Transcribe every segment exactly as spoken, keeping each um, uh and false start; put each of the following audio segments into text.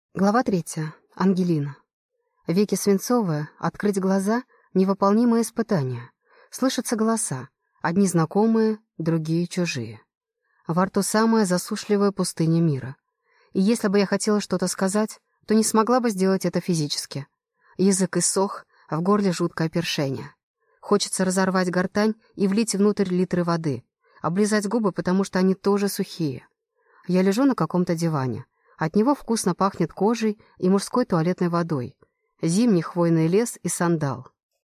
Глава третья. Ангелина. Веки свинцовые, открыть глаза — невыполнимое испытание. Слышатся голоса, одни знакомые, другие чужие. Во рту самая засушливая пустыня мира. И если бы я хотела что-то сказать, то не смогла бы сделать это физически. Язык иссох, а в горле жуткое першение. Хочется разорвать гортань и влить внутрь литры воды, облизать губы, потому что они тоже сухие. Я лежу на каком-то диване. От него вкусно пахнет кожей и мужской туалетной водой. Зимний хвойный лес и сандал.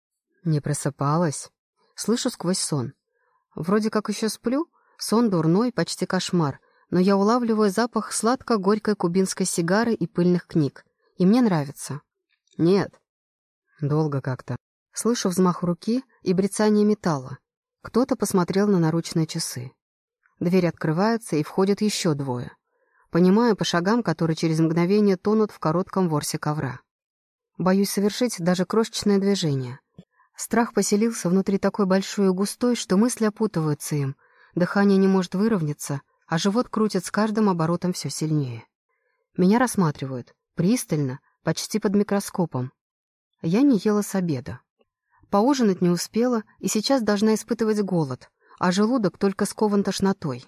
Не просыпалась. Слышу сквозь сон. Вроде как еще сплю, сон дурной, почти кошмар, но я улавливаю запах сладко-горькой кубинской сигары и пыльных книг. И мне нравится. Нет. Долго как-то. Слышу взмах руки и брецание металла. Кто-то посмотрел на наручные часы. Дверь открывается, и входят еще двое. Понимаю по шагам, которые через мгновение тонут в коротком ворсе ковра. Боюсь совершить даже крошечное движение. Страх поселился внутри такой большой и густой, что мысли опутываются им, дыхание не может выровняться, а живот крутит с каждым оборотом все сильнее. Меня рассматривают, пристально, почти под микроскопом. Я не ела с обеда. Поужинать не успела и сейчас должна испытывать голод, а желудок только скован тошнотой.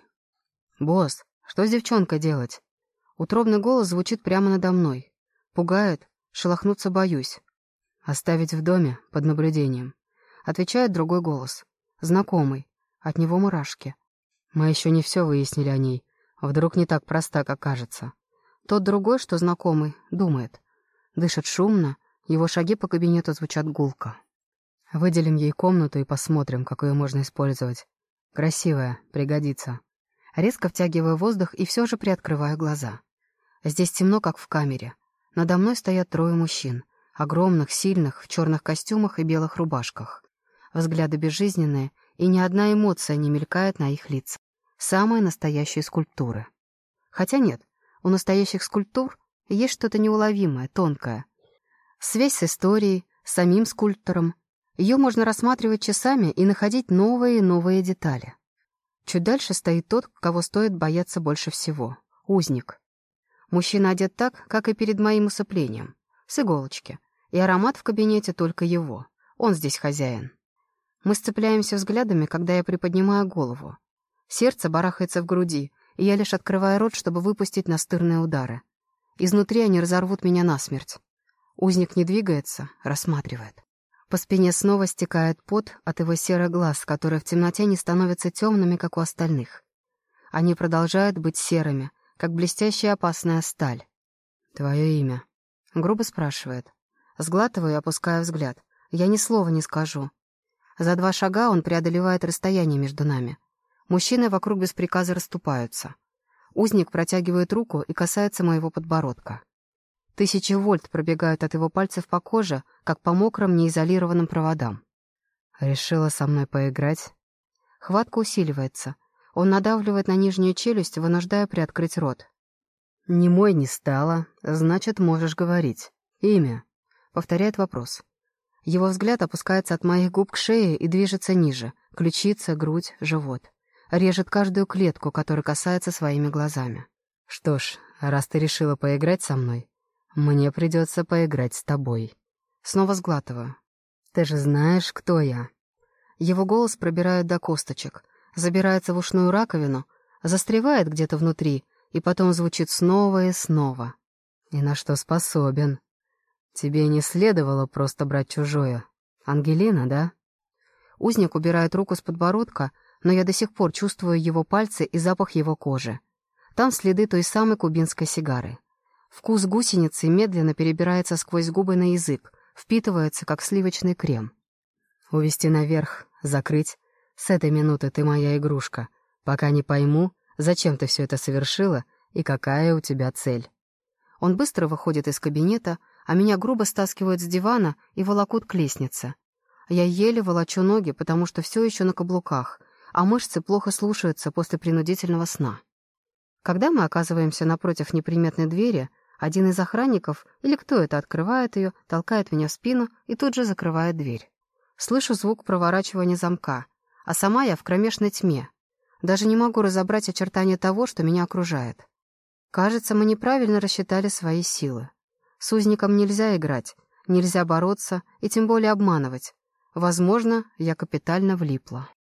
«Босс, что с девчонкой делать?» Утробный голос звучит прямо надо мной. Пугает, шелохнуться боюсь. «Оставить в доме, под наблюдением», — отвечает другой голос. Знакомый, от него мурашки. Мы еще не все выяснили о ней. Вдруг не так проста, как кажется. Тот другой, что знакомый, думает. Дышит шумно, его шаги по кабинету звучат гулко. Выделим ей комнату и посмотрим, как ее можно использовать. Красивая, пригодится. Резко втягиваю воздух и все же приоткрываю глаза. Здесь темно, как в камере. Надо мной стоят трое мужчин. Огромных, сильных, в черных костюмах и белых рубашках. Взгляды безжизненные, и ни одна эмоция не мелькает на их лицах. Самые настоящие скульптуры. Хотя нет, у настоящих скульптур есть что-то неуловимое, тонкое. Связь с историей, с самим скульптором. Ее можно рассматривать часами и находить новые и новые детали. Чуть дальше стоит тот, кого стоит бояться больше всего — узник. Мужчина одет так, как и перед моим усыплением, с иголочки, и аромат в кабинете только его, он здесь хозяин. Мы сцепляемся взглядами, когда я приподнимаю голову. Сердце барахается в груди, и я лишь открываю рот, чтобы выпустить настырные удары. Изнутри они разорвут меня насмерть. Узник не двигается, рассматривает. По спине снова стекает пот от его серых глаз, которые в темноте не становятся темными, как у остальных. Они продолжают быть серыми, как блестящая опасная сталь. «Твое имя?» — грубо спрашивает. Сглатываю и опускаю взгляд. Я ни слова не скажу. За два шага он преодолевает расстояние между нами. Мужчины вокруг без приказа расступаются. Узник протягивает руку и касается моего подбородка. Тысячи вольт пробегают от его пальцев по коже, как по мокрым, неизолированным проводам. Решила со мной поиграть? Хватка усиливается. Он надавливает на нижнюю челюсть, вынуждая приоткрыть рот. «Немой не стало, значит, можешь говорить. Имя?» — повторяет вопрос. Его взгляд опускается от моих губ к шее и движется ниже. Ключица, грудь, живот. Режет каждую клетку, которая касается своими глазами. «Что ж, раз ты решила поиграть со мной, мне придется поиграть с тобой». Снова сглатываю. «Ты же знаешь, кто я». Его голос пробирает до косточек, забирается в ушную раковину, застревает где-то внутри, и потом звучит снова и снова. «И на что способен? Тебе не следовало просто брать чужое. Ангелина, да?» Узник убирает руку с подбородка, но я до сих пор чувствую его пальцы и запах его кожи. Там следы той самой кубинской сигары. Вкус гусеницы медленно перебирается сквозь губы на язык, впитывается, как сливочный крем. «Увести наверх, закрыть. С этой минуты ты моя игрушка, пока не пойму, зачем ты все это совершила и какая у тебя цель». Он быстро выходит из кабинета, а меня грубо стаскивают с дивана и волокут к лестнице. Я еле волочу ноги, потому что все еще на каблуках, а мышцы плохо слушаются после принудительного сна. Когда мы оказываемся напротив неприметной двери, один из охранников, или кто это, открывает ее, толкает меня в спину и тут же закрывает дверь. Слышу звук проворачивания замка, а сама я в кромешной тьме. Даже не могу разобрать очертания того, что меня окружает. Кажется, мы неправильно рассчитали свои силы. С узником нельзя играть, нельзя бороться и тем более обманывать. Возможно, я капитально влипла.